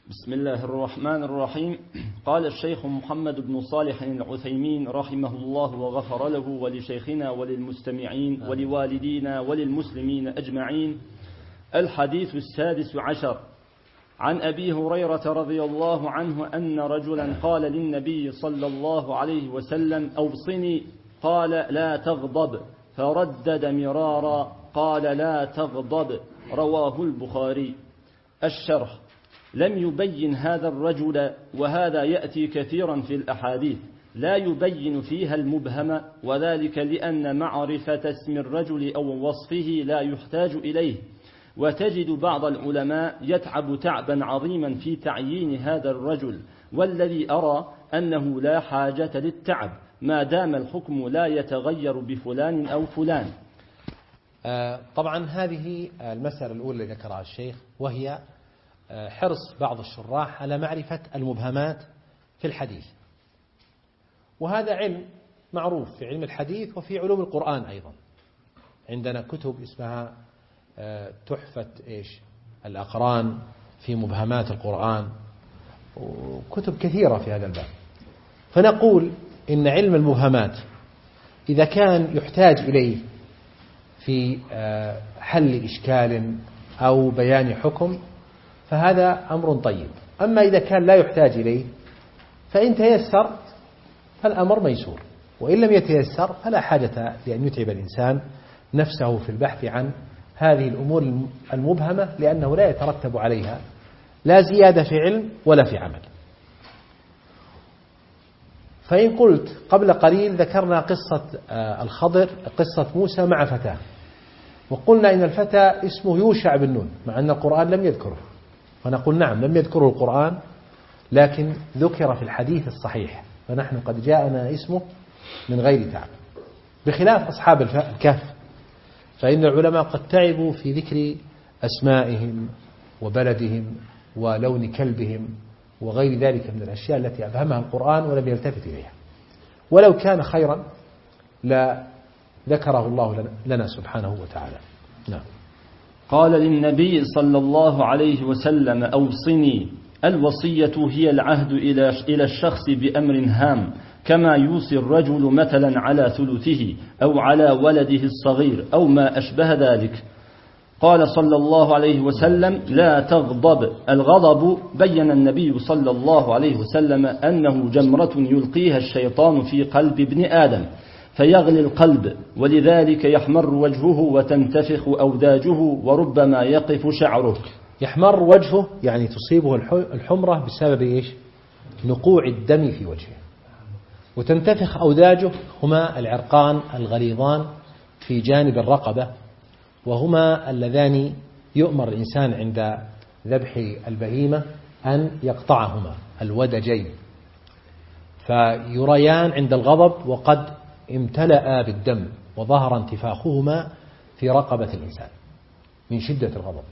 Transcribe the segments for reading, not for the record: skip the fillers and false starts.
بسم الله الرحمن الرحيم. قال الشيخ محمد بن صالح العثيمين رحمه الله وغفر له ولشيخنا وللمستمعين ولوالدينا وللمسلمين أجمعين. الحديث 16 عن أبي هريرة رضي الله عنه أن رجلا قال للنبي صلى الله عليه وسلم: أوصني. قال: لا تغضب. فردد مرارا قال: لا تغضب. رواه البخاري. الشرح: لم يبين هذا الرجل، وهذا يأتي كثيرا في الأحاديث، لا يبين فيها المبهم، وذلك لأن معرفة اسم الرجل أو وصفه لا يحتاج إليه، وتجد بعض العلماء يتعب تعبا عظيما في تعيين هذا الرجل، والذي أرى أنه لا حاجة للتعب ما دام الحكم لا يتغير بفلان أو فلان. طبعا هذه المسألة الأولى اللي ذكرها الشيخ، وهي حرص بعض الشراح على معرفة المبهمات في الحديث، وهذا علم معروف في علم الحديث وفي علوم القرآن أيضا. عندنا كتب اسمها تحفة الأقران في مبهمات القرآن، وكتب كثيرة في هذا الباب. فنقول إن علم المبهمات إذا كان يحتاج إليه في حل إشكال أو بيان حكم فهذا أمر طيب. أما إذا كان لا يحتاج إليه فإن تيسر فالأمر ميسور، وإن لم يتيسر فلا حاجة لأن يتعب الإنسان نفسه في البحث عن هذه الأمور المبهمة، لأنه لا يترتب عليها لا زيادة في علم ولا في عمل. فإن قلت قبل قليل ذكرنا قصة الخضر، قصة موسى مع فتاه، وقلنا إن الفتى اسمه يوشع بن نون، مع أن القرآن لم يذكره، فنقول نعم لم يذكره القرآن، لكن ذكر في الحديث الصحيح، فنحن قد جاءنا اسمه من غير تعب، بخلاف أصحاب الكهف، فإن العلماء قد تعبوا في ذكر أسمائهم وبلدهم ولون كلبهم وغير ذلك من الأشياء التي أبهمها القرآن ولم يلتفت إليها، ولو كان خيرا لا ذكره الله لنا سبحانه وتعالى. نعم. قال للنبي صلى الله عليه وسلم: أوصني. الوصية هي العهد إلى الشخص بأمر هام، كما يوصي الرجل مثلا على ثلثه أو على ولده الصغير أو ما أشبه ذلك. قال صلى الله عليه وسلم: لا تغضب. الغضب بين النبي صلى الله عليه وسلم أنه جمرة يلقيها الشيطان في قلب ابن آدم فيغلي القلب، ولذلك يحمر وجهه وتنتفخ أوداجه وربما يقف شعره. يحمر وجهه يعني تصيبه الحمرة بسبب نقوع الدم في وجهه، وتنتفخ أوداجه هما العرقان الغليظان في جانب الرقبة، وهما اللذان يؤمر الإنسان عند ذبح البهيمة أن يقطعهما الودجين، فيريان عند الغضب وقد امتلأ بالدم، وظهر انتفاخهما في رقبة الإنسان من شدة الغضب.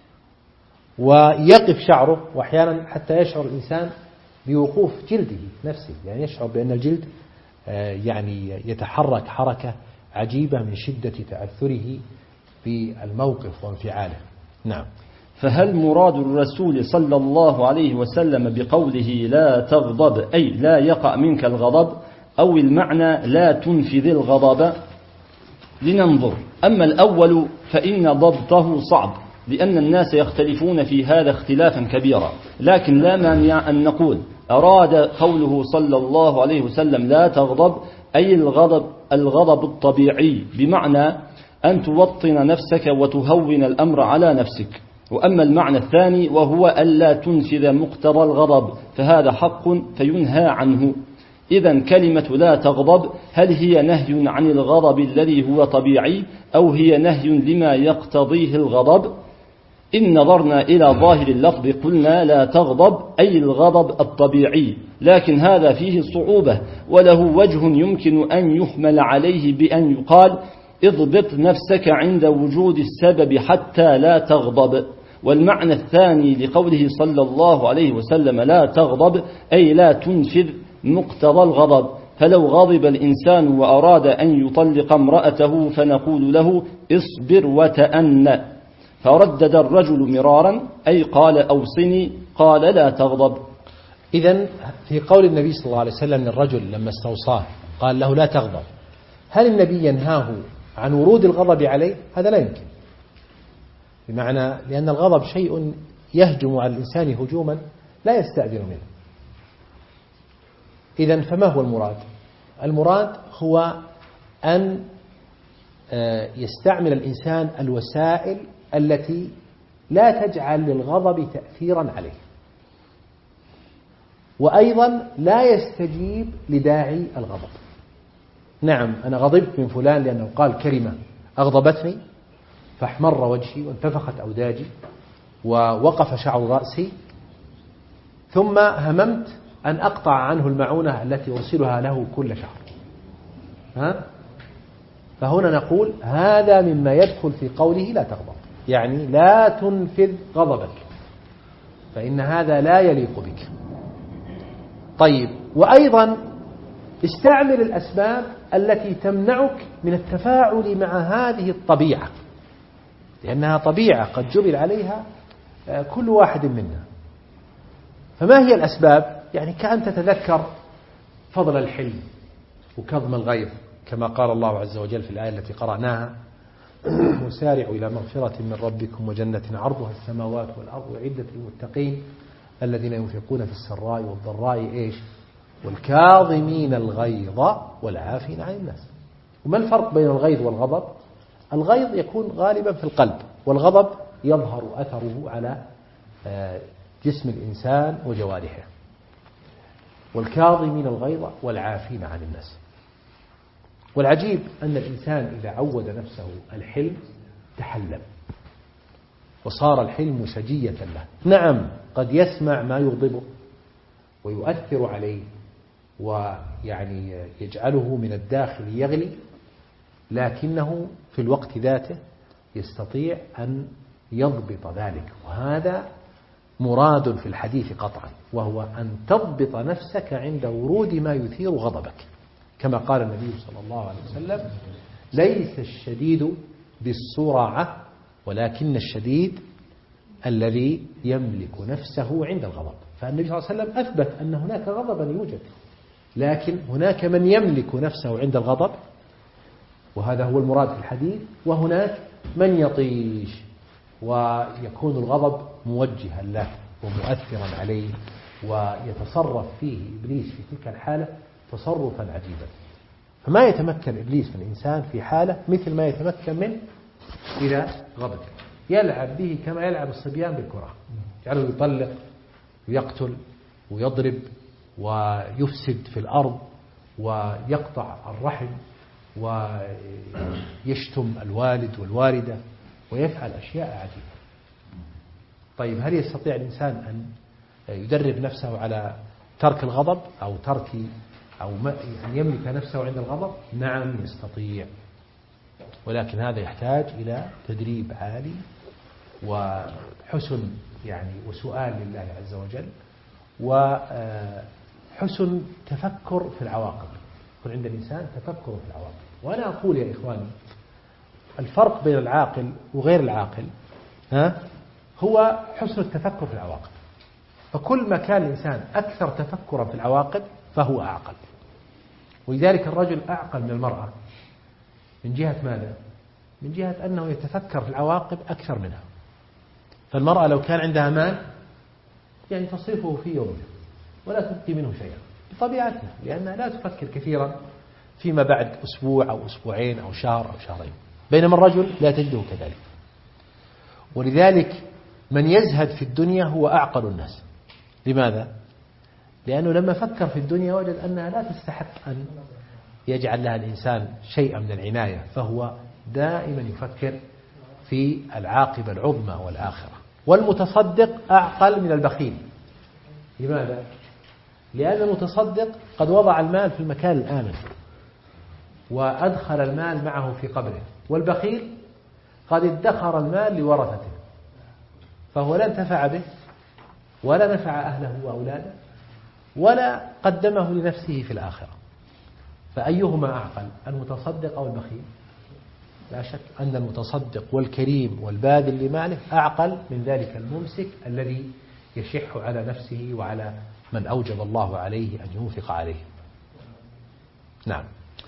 ويقف شعره، وأحيانا حتى يشعر الإنسان بوقوف جلده نفسه، يعني يشعر بأن الجلد يعني يتحرك حركة عجيبة من شدة تأثره بالموقف وانفعاله. نعم. فهل مراد الرسول صلى الله عليه وسلم بقوله لا تغضب أي لا يقع منك الغضب، أو المعنى لا تنفذ الغضب؟ لننظر. أما الأول فإن ضبطه صعب، لأن الناس يختلفون في هذا اختلافا كبيرا، لكن لا مانع أن نقول أراد قوله صلى الله عليه وسلم لا تغضب أي الغضب الطبيعي، بمعنى أن توطن نفسك وتهون الأمر على نفسك. وأما المعنى الثاني وهو ألا تنفذ مقتضى الغضب فهذا حق فينهى عنه. إذن كلمة لا تغضب هل هي نهي عن الغضب الذي هو طبيعي، أو هي نهي لما يقتضيه الغضب؟ إن نظرنا إلى ظاهر اللفظ قلنا لا تغضب أي الغضب الطبيعي، لكن هذا فيه صعوبة، وله وجه يمكن أن يحمل عليه بأن يقال اضبط نفسك عند وجود السبب حتى لا تغضب. والمعنى الثاني لقوله صلى الله عليه وسلم لا تغضب أي لا تنفذ مقتضى الغضب، فلو غضب الإنسان وأراد أن يطلق امرأته فنقول له اصبر وتأنى. فردد الرجل مرارا أي قال أوصني، قال لا تغضب. إذن في قول النبي صلى الله عليه وسلم للرجل لما استوصاه قال له لا تغضب، هل النبي ينهاه عن ورود الغضب عليه؟ هذا لا يمكن، بمعنى لأن الغضب شيء يهجم على الإنسان هجوما لا يستأذن منه. إذن فما هو المراد؟ المراد هو أن يستعمل الإنسان الوسائل التي لا تجعل للغضب تأثيرا عليه، وأيضا لا يستجيب لداعي الغضب. نعم أنا غضبت من فلان لأنه قال كلمة أغضبتني فاحمر وجهي وانتفخت أوداجي ووقف شعر رأسي، ثم هممت أن أقطع عنه المعونة التي أرسلها له كل شهر. فهنا نقول هذا مما يدخل في قوله لا تغضب، يعني لا تنفذ غضبك، فإن هذا لا يليق بك. طيب، وأيضا استعمل الأسباب التي تمنعك من التفاعل مع هذه الطبيعة، لأنها طبيعة قد جبل عليها كل واحد منا. فما هي الأسباب؟ يعني كأن تتذكر فضل الحلم وكظم الغيظ، كما قال الله عز وجل في الآية التي قرأناها: وسارعوا إلى مغفرة من ربكم وجنة عرضها السماوات والأرض أعدت للمتقين الذين ينفقون في السراء والضراء والكاظمين الغيظ والعافين عن الناس. وما الفرق بين الغيظ والغضب؟ الغيظ يكون غالبا في القلب، والغضب يظهر أثره على جسم الإنسان وجوارحه. والكاظمين الغيظ والعافين عن الناس. والعجيب أن الإنسان إذا عود نفسه الحلم تحلم وصار الحلم سجية له. نعم قد يسمع ما يغضبه ويؤثر عليه ويعني يجعله من الداخل يغلي، لكنه في الوقت ذاته يستطيع أن يضبط ذلك، وهذا مراد في الحديث قطعا، وهو أن تضبط نفسك عند ورود ما يثير غضبك، كما قال النبي صلى الله عليه وسلم: ليس الشديد بالسرعة ولكن الشديد الذي يملك نفسه عند الغضب. فالنبي صلى الله عليه وسلم أثبت أن هناك غضبا يوجد، لكن هناك من يملك نفسه عند الغضب، وهذا هو المراد في الحديث، وهناك من يطيش ويكون الغضب موجها له ومؤثرا عليه، ويتصرف فيه إبليس في تلك الحالة تصرفا عجيبا. فما يتمكن إبليس من الإنسان في حالة مثل ما يتمكن منه إذا غضب، يلعب به كما يلعب الصبيان بالكرة، يجعله يطلق ويقتل ويضرب ويفسد في الأرض ويقطع الرحم ويشتم الوالد والوالدة ويفعل أشياء عجيبة. طيب، هل يستطيع الإنسان أن يدرب نفسه على ترك الغضب أو أن يملك نفسه عند الغضب؟ نعم يستطيع، ولكن هذا يحتاج إلى تدريب عالي وحسن وسؤال لله عز وجل، وحسن تفكر في العواقب، يكون عند الإنسان تفكر في العواقب. وأنا أقول يا إخواني، الفرق بين العاقل وغير العاقل هو حسن التفكر في العواقب. فكل ما كان الإنسان أكثر تفكرا في العواقب فهو أعقل، ولذلك الرجل أعقل من المرأة. من جهة ماذا؟ من جهة أنه يتفكر في العواقب أكثر منها. فالمرأة لو كان عندها مال تصرفه في يومها ولا تبقي منه شيئا بطبيعتها، لأنها لا تفكر كثيرا فيما بعد أسبوع أو أسبوعين أو شهر أو شهرين، بينما الرجل لا تجده كذلك. ولذلك من يزهد في الدنيا هو أعقل الناس. لماذا؟ لأنه لما فكر في الدنيا وجد أنها لا تستحق أن يجعل لها الإنسان شيئا من العناية، فهو دائما يفكر في العاقبة العظمى والآخرة. والمتصدق أعقل من البخيل. لماذا؟ لأن المتصدق قد وضع المال في المكان الآمن وأدخل المال معه في قبره، والبخيل قد ادخر المال لورثته، فهو لا انتفع به ولا نفع أهله وأولاده ولا قدمه لنفسه في الآخرة. فأيهما أعقل، المتصدق أو البخيل؟ لا شك أن المتصدق والكريم والباذل لماله أعقل من ذلك الممسك الذي يشح على نفسه وعلى من أوجب الله عليه أن ينفق عليه. نعم.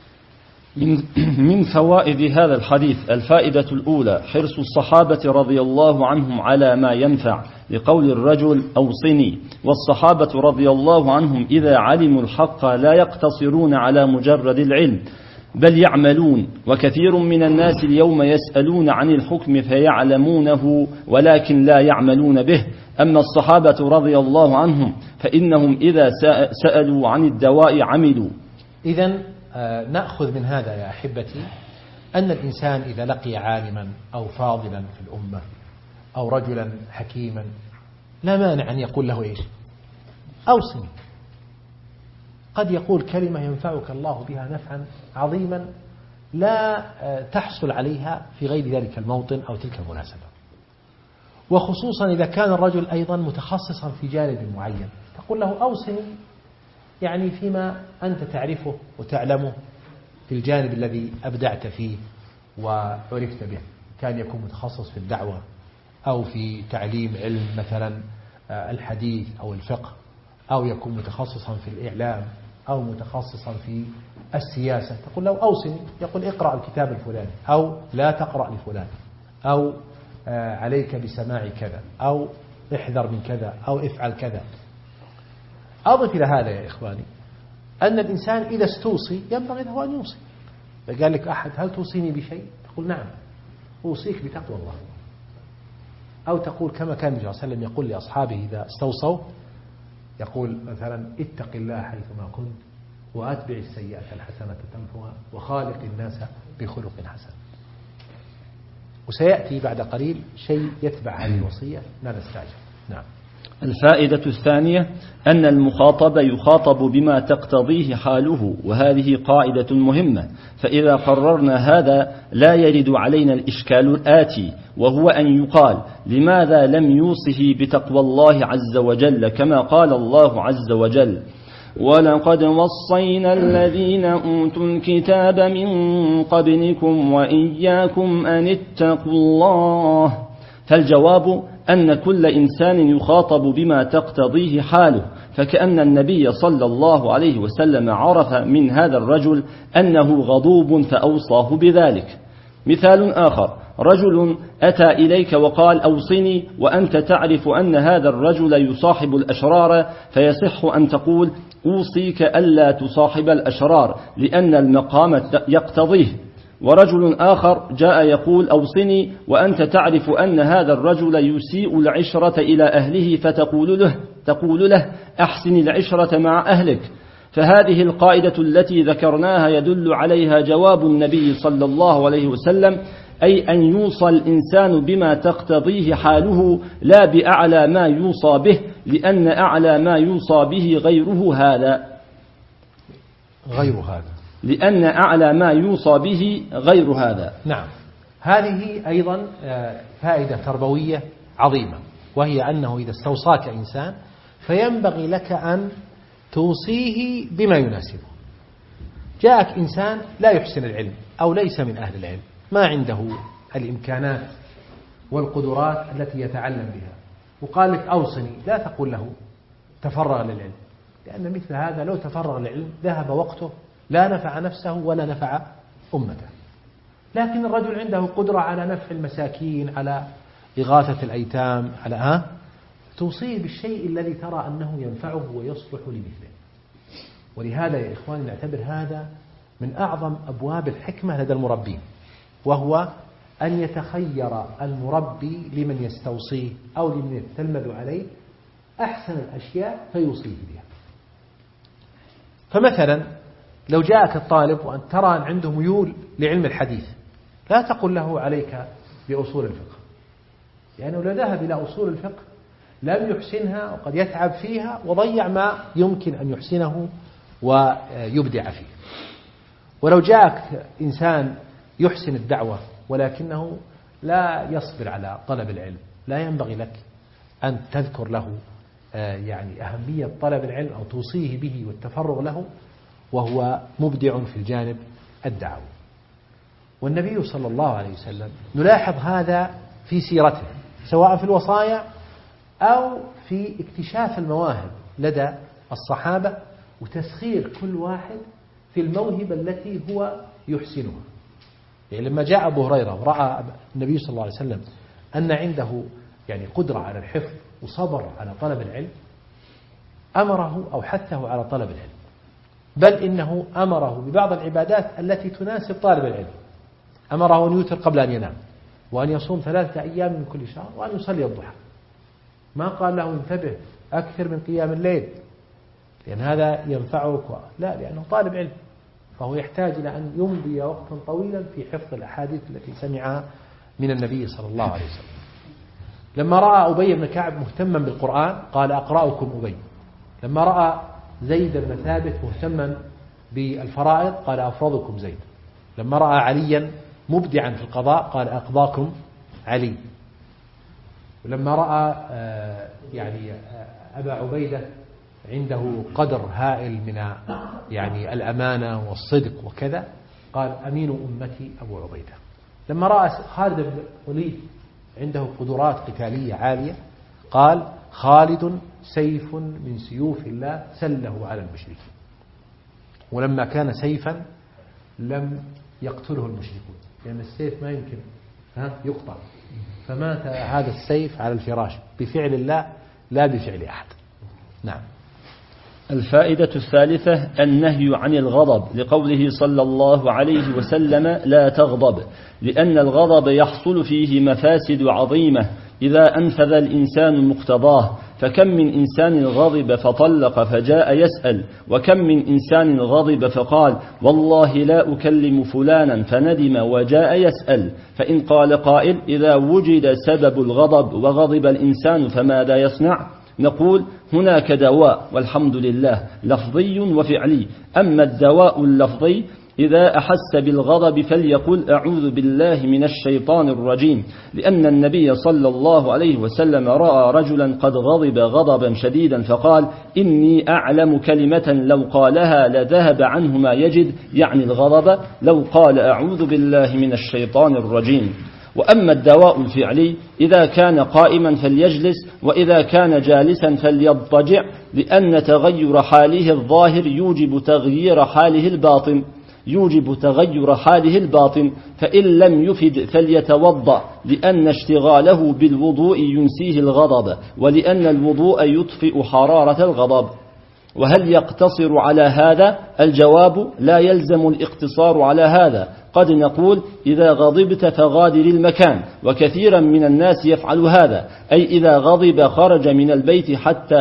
من فوائد هذا الحديث: الفائدة الأولى حرص الصحابة رضي الله عنهم على ما ينفع، لقول الرجل أوصني. والصحابة رضي الله عنهم إذا علموا الحق لا يقتصرون على مجرد العلم بل يعملون. وكثير من الناس اليوم يسألون عن الحكم فيعلمونه ولكن لا يعملون به. أما الصحابة رضي الله عنهم فإنهم إذا سألوا عن الدواء عملوا. إذن نأخذ من هذا يا أحبتي أن الإنسان إذا لقي عالما أو فاضلا في الأمة أو رجلا حكيما لا مانع أن يقول له إيش؟ أوصني. قد يقول كلمة ينفعك الله بها نفعا عظيما لا تحصل عليها في غير ذلك الموطن أو تلك المناسبة، وخصوصا إذا كان الرجل أيضا متخصصا في جانب معين، تقول له أوصني يعني فيما أنت تعرفه وتعلمه في الجانب الذي أبدعت فيه وعرفت به. كان يكون متخصص في الدعوة أو في تعليم علم مثلا الحديث أو الفقه، أو يكون متخصصا في الإعلام أو متخصصا في السياسة، تقول له أوصني، يقول اقرأ الكتاب الفلاني أو لا تقرأ لفلان أو عليك بسماع كذا أو احذر من كذا أو افعل كذا. أضف إلى هذا يا إخواني أن الإنسان إذا استوصي ينبغي له أن يوصي. قال لك أحد هل توصيني بشيء؟ تقول نعم أوصيك بتقوى الله. أو تقول كما كان النبي صلى الله عليه وسلم يقول لأصحابه إذا استوصوا، يقول مثلا اتق الله حيثما كنت وأتبع السيئة الحسنة تمحها وخالق الناس بخلق حسن. وسيأتي بعد قليل شيء يتبع هذه الوصية لا نستعجل. نعم. الفائدة الثانية أن المخاطب يخاطب بما تقتضيه حاله، وهذه قاعدة مهمة، فإذا قررنا هذا لا يرد علينا الإشكال الآتي، وهو أن يقال لماذا لم يوصه بتقوى الله عز وجل كما قال الله عز وجل ولقد وصينا الذين أوتوا الكتاب من قبلكم وإياكم أن اتقوا الله. فالجواب أن كل إنسان يخاطب بما تقتضيه حاله، فكأن النبي صلى الله عليه وسلم عرف من هذا الرجل أنه غضوب فأوصاه بذلك. مثال آخر: رجل أتى إليك وقال أوصني، وأنت تعرف أن هذا الرجل يصاحب الأشرار، فيصح أن تقول أوصيك ألا تصاحب الأشرار لأن المقام يقتضيه. ورجل آخر جاء يقول أوصني، وأنت تعرف أن هذا الرجل يسيء العشرة إلى أهله، فتقول له أحسن العشرة مع أهلك. فهذه القاعدة التي ذكرناها يدل عليها جواب النبي صلى الله عليه وسلم، أي أن يوصى الإنسان بما تقتضيه حاله لا بأعلى ما يوصى به، لأن أعلى ما يوصى به غير هذا. لأن أعلى ما يوصى به غير هذا. نعم. هذه أيضا فائدة تربوية عظيمة، وهي أنه إذا استوصاك إنسان فينبغي لك أن توصيه بما يناسبه. جاءك إنسان لا يحسن العلم أو ليس من أهل العلم، ما عنده الإمكانات والقدرات التي يتعلم بها، وقال لك أوصني، لا تقول له تفرغ للعلم، لأن مثل هذا لو تفرغ للعلم ذهب وقته لا نفع نفسه ولا نفع أمته. لكن الرجل عنده قدرة على نفع المساكين، على إغاثة الأيتام، على توصيه بالشيء الذي ترى أنه ينفعه ويصلح لمثله. ولهذا يا إخواني نعتبر هذا من أعظم أبواب الحكمة لدى المربين، وهو أن يتخير المربي لمن يستوصيه أو لمن يتلمذ عليه أحسن الأشياء فيوصيه بها. فمثلا لو جاءك الطالب وأن ترى أن عنده ميول لعلم الحديث، لا تقل له عليك بأصول الفقه، لأنه لو ذهب إلى أصول الفقه لم يحسنها وقد يتعب فيها وضيع ما يمكن أن يحسنه ويبدع فيه. ولو جاءك إنسان يحسن الدعوة ولكنه لا يصبر على طلب العلم، لا ينبغي لك أن تذكر له يعني أهمية طلب العلم أو توصيه به والتفرغ له وهو مبدع في الجانب الدعوي. والنبي صلى الله عليه وسلم نلاحظ هذا في سيرته، سواء في الوصايا أو في اكتشاف المواهب لدى الصحابة وتسخير كل واحد في الموهبة التي هو يحسنها. يعني لما جاء أبو هريرة ورأى النبي صلى الله عليه وسلم أن عنده يعني قدرة على الحفظ وصبر على طلب العلم، أمره أو حثه على طلب العلم، بل إنه أمره ببعض العبادات التي تناسب طالب العلم. أمره أن يوتر قبل أن ينام، وأن يصوم 3 أيام من كل شهر، وأن يصلي الضحى. ما قال له انتبه أكثر من قيام الليل لأن هذا ينفعك، لا، لأنه طالب علم فهو يحتاج إلى أن يمضي وقتا طويلا في حفظ الأحاديث التي سمعها من النبي صلى الله عليه وسلم. لما رأى أبي بن كعب مهتما بالقرآن قال أقرأكم أبي. لما رأى زيد بن ثابت مهتما بالفرائض قال أفرضكم زيد. لما رأى عليا مبدعا في القضاء قال أقضاكم علي. ولما رأى يعني أبا عبيدة عنده قدر هائل من يعني الأمانة والصدق وكذا قال أمين أمتي أبو عبيدة. لما رأى خالد بن وليد عنده قدرات قتالية عالية قال خالد سيف من سيوف الله سله على المشركين. ولما كان سيفا لم يقتله المشركون لأن السيف ما يمكن يقطع، فمات هذا السيف على الفراش بفعل الله لا بفعل أحد. نعم. الفائدة الثالثة النهي عن الغضب لقوله صلى الله عليه وسلم لا تغضب، لأن الغضب يحصل فيه مفاسد عظيمة إذا أنفذ الإنسان مقتضاه. فكم من إنسان غضب فطلق فجاء يسأل، وكم من إنسان غضب فقال والله لا أكلم فلانا فندم وجاء يسأل. فإن قال قائل إذا وجد سبب الغضب وغضب الإنسان فماذا يصنع؟ نقول هناك دواء والحمد لله لفظي وفعلي. أما الدواء اللفظي إذا أحس بالغضب فليقل أعوذ بالله من الشيطان الرجيم، لأن النبي صلى الله عليه وسلم رأى رجلا قد غضب غضبا شديدا فقال إني أعلم كلمة لو قالها لذهب عنه ما يجد، يعني الغضب، لو قال أعوذ بالله من الشيطان الرجيم. وأما الدواء الفعلي إذا كان قائما فليجلس، وإذا كان جالسا فليضطجع، لأن تغير حاله الظاهر يوجب تغير حاله الباطن، فإن لم يفد فليتوضأ، لأن اشتغاله بالوضوء ينسيه الغضب، ولأن الوضوء يطفئ حرارة الغضب. وهل يقتصر على هذا؟ الجواب لا يلزم الاقتصار على هذا. قد نقول إذا غضبت فغادر المكان، وكثيرا من الناس يفعل هذا، أي إذا غضب خرج من البيت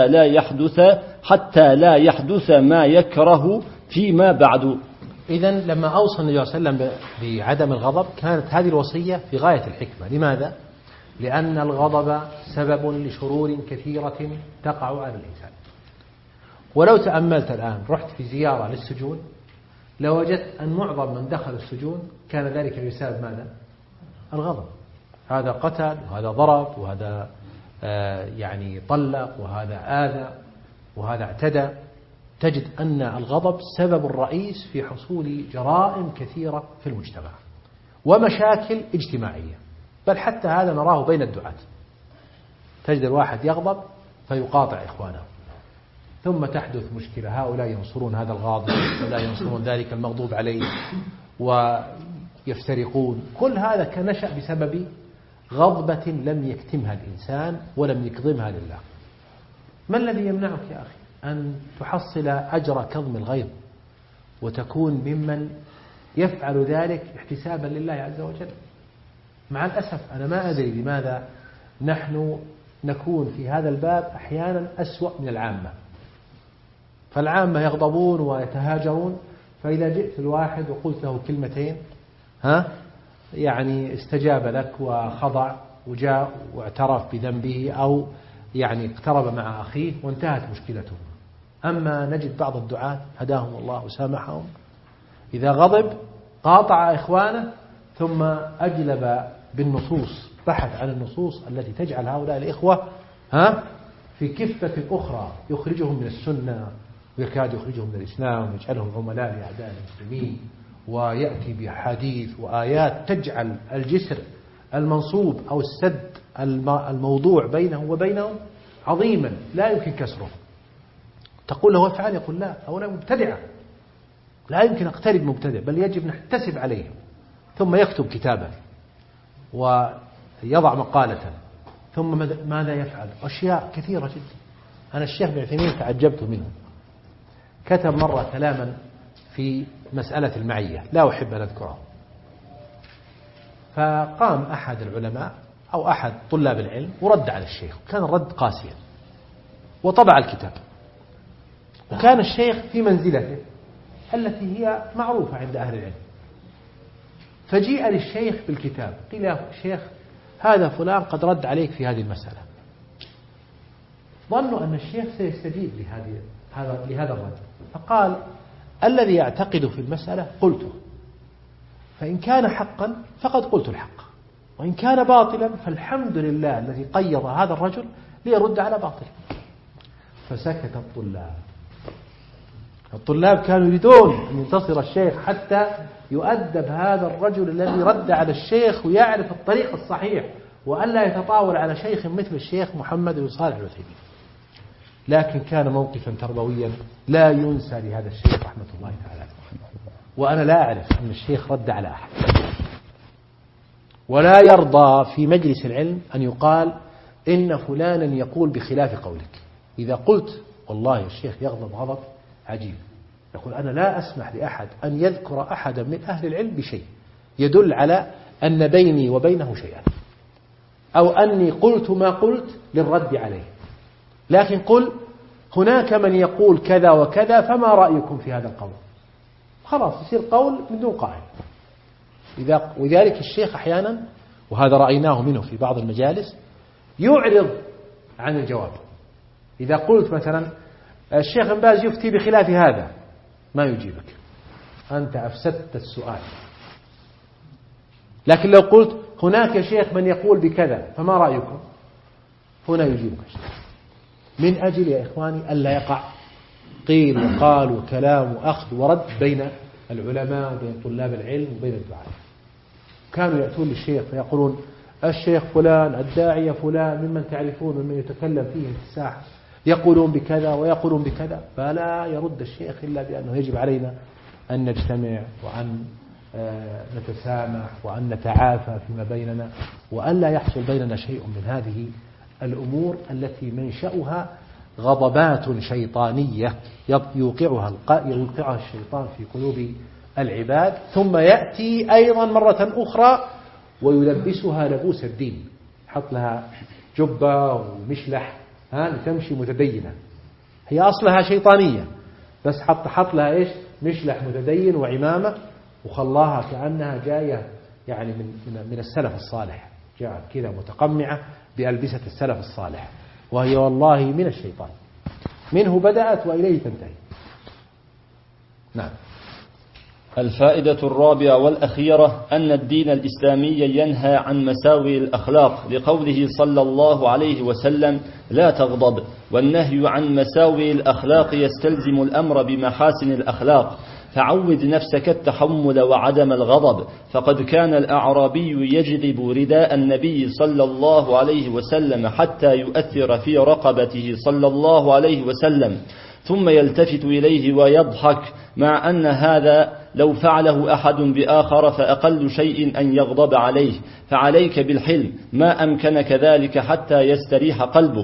حتى لا يحدث ما يكره فيما بعد. إذن لما أوصى النبي صلى الله عليه وسلم بعدم الغضب كانت هذه الوصية في غاية الحكمة. لماذا؟ لأن الغضب سبب لشرور كثيرة تقع على الإنسان. ولو تأملت الآن رحت في زيارة للسجون لوجدت أن معظم من دخل السجون كان ذلك بسبب ماذا؟ الغضب. هذا قتل وهذا ضرب وهذا يعني طلق وهذا آذى وهذا اعتدى. تجد أن الغضب سبب الرئيس في حصول جرائم كثيرة في المجتمع ومشاكل اجتماعية. بل حتى هذا نراه بين الدعاة، تجد الواحد يغضب فيقاطع إخوانه، ثم تحدث مشكلة، هؤلاء ينصرون هذا الغاضب ولا ينصرون ذلك المغضوب عليه ويفترقون. كل هذا كنشأ بسبب غضبة لم يكتمها الإنسان ولم يكظمها لله. ما الذي يمنعك يا أخي أن تحصل أجر كظم الغيظ وتكون ممن يفعل ذلك احتسابا لله عز وجل؟ مع الأسف أنا ما أدري لماذا نحن نكون في هذا الباب أحيانا أسوأ من العامة. فالعامة يغضبون ويتهاجرون، فإذا جئت الواحد وقلت له كلمتين يعني استجاب لك وخضع وجاء واعترف بذنبه أو يعني اقترب مع أخيه وانتهت مشكلته. أما نجد بعض الدعاة هداهم الله وسامحهم إذا غضب قاطع إخوانه ثم أجلب بالنصوص، بحث عن النصوص التي تجعل هؤلاء الإخوة في كفة أخرى، يخرجهم من السنة ويكاد يخرجهم من الإسلام ويجعلهم عملاء لأعداء المسلمين، ويأتي بأحاديث وآيات تجعل الجسر المنصوب أو السد الموضوع بينه وبينهم عظيما لا يمكن كسره، تقول له افعل يقول لا، هؤلاء مبتدعة لا يمكن أقترب مبتدع، بل يجب نحتسب عليهم. ثم يكتب كتابا ويضع مقالة، ثم ماذا يفعل؟ أشياء كثيرة جدا. أنا الشيخ ابن عثيمين تعجبت منه، كتب مرة كلاما في مسألة المعية لا أحب أن أذكره، فقام أحد العلماء أو أحد طلاب العلم ورد على الشيخ، كان الرد قاسيا، وطبع الكتاب، وكان الشيخ في منزلته التي هي معروفة عند أهل العلم، فجيء للشيخ بالكتاب قيل يا شيخ هذا فلان قد رد عليك في هذه المسألة. ظنوا أن الشيخ سيستجيب لهذا الرد، فقال الذي يعتقد في المسألة قلته، فإن كان حقا فقد قلت الحق، وإن كان باطلا فالحمد لله الذي قيض هذا الرجل ليرد على باطل. فسكت الطلاب كانوا يريدون أن ينتصر الشيخ حتى يؤدب هذا الرجل الذي رد على الشيخ ويعرف الطريق الصحيح، وألا يتطاول على شيخ مثل الشيخ محمد بن صالح العثيمين. لكن كان موقفا تربويا لا ينسى لهذا الشيخ رحمة الله تعالى. وأنا لا أعرف أن الشيخ رد على أحد، ولا يرضى في مجلس العلم أن يقال إن فلانا يقول بخلاف قولك. إذا قلت والله الشيخ يغضب غضب عجيب، يقول أنا لا أسمح لأحد أن يذكر أحدا من أهل العلم بشيء يدل على أن بيني وبينه شيئا، أو أني قلت ما قلت للرد عليه، لكن قل هناك من يقول كذا وكذا فما رأيكم في هذا القول، خلاص يصير قول من دون قائل. ولذلك الشيخ أحيانا، وهذا رأيناه منه في بعض المجالس، يعرض عن الجواب. إذا قلت مثلا الشيخ ابن باز يفتي بخلاف هذا، ما يجيبك، أنت أفسدت السؤال. لكن لو قلت هناك يا شيخ من يقول بكذا فما رأيكم، هنا يجيبك الشيخ، من أجل يا إخواني ألا يقع قيل وقال وكلام وأخذ ورد بين العلماء وبين طلاب العلم وبين الدعاة. كانوا يأتون للشيخ فيقولون الشيخ فلان الداعية فلان ممن تعرفون ممن يتكلم فيه في الساحة يقولون بكذا ويقولون بكذا، فلا يرد الشيخ إلا بأنه يجب علينا أن نجتمع وأن نتسامح وأن نتعافى فيما بيننا، وأن لا يحصل بيننا شيء من هذه الأمور التي منشأها غضبات شيطانية يوقعها الشيطان في قلوب العباد، ثم يأتي أيضا مرة أخرى ويلبسها لبوس الدين، حط لها جبة ومشلح لتمشي متدينة، هي أصلها شيطانية بس حط لها إيش؟ مشلح متدين وعمامة، وخلاها كأنها جاية يعني من السلف الصالح، جاءت كذا متقمعة بألبسة السلف الصالح، وهي والله من الشيطان، منه بدأت وإليه تنتهي. نعم. الفائدة الرابعة والأخيرة أن الدين الإسلامي ينهى عن مساوي الأخلاق لقوله صلى الله عليه وسلم لا تغضب، والنهي عن مساوي الأخلاق يستلزم الأمر بمحاسن الأخلاق، فعود نفسك التحمل وعدم الغضب، فقد كان الأعرابي يجذب رداء النبي صلى الله عليه وسلم حتى يؤثر في رقبته صلى الله عليه وسلم، ثم يلتفت إليه ويضحك، مع أن هذا لو فعله أحد بآخر فأقل شيء أن يغضب عليه، فعليك بالحلم ما أمكنك ذلك حتى يستريح قلبك،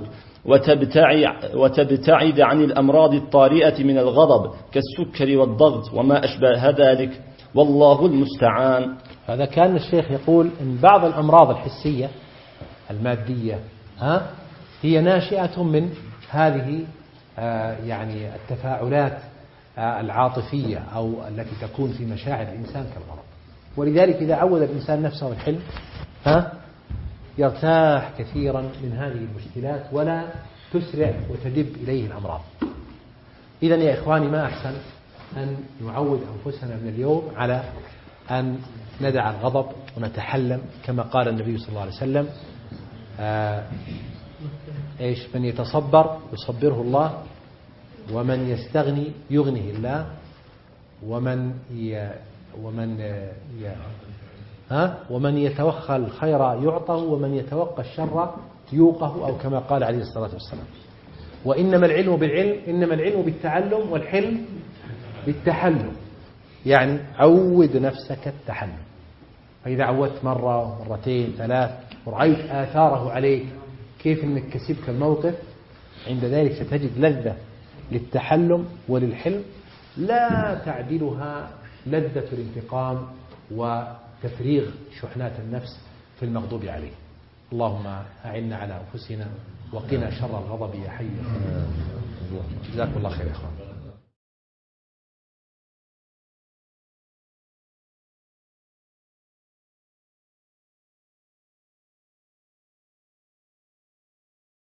وتبتعد عن الأمراض الطارئة من الغضب كالسكر والضغط وما أشبه ذلك، والله المستعان. هذا كان الشيخ يقول إن بعض الأمراض الحسية المادية هي ناشئة من هذه يعني التفاعلات العاطفية أو التي تكون في مشاعر الإنسان كالغضب، ولذلك إذا عود الإنسان نفسه الحلم يرتاح كثيرا من هذه المشكلات ولا تسرع وتدب إليه الأمراض. إذن يا إخواني ما أحسن أن نعود أنفسنا من اليوم على أن ندع الغضب ونتحلم كما قال النبي صلى الله عليه وسلم من يتصبر يصبره الله، ومن يستغني يغنيه الله، ومن ومن يتوخى الخير يعطه ومن يتوقى الشر يوقه، أو كما قال عليه الصلاة والسلام. وإنما العلم بالعلم، إنما العلم بالتعلم، والحلم بالتحلم. يعني عود نفسك التحلم، فإذا عودت مرة مرتين ثلاث ورأيت آثاره عليك كيف أنك كسبت الموقف، عند ذلك ستجد لذة للتحلم وللحلم لا تعدلها لذة الانتقام وتفريغ شحنات النفس في المغضوب عليه. اللهم أعنا على أنفسنا وقنا شر الغضب يا حي. جزاكم الله خير يا أخوان.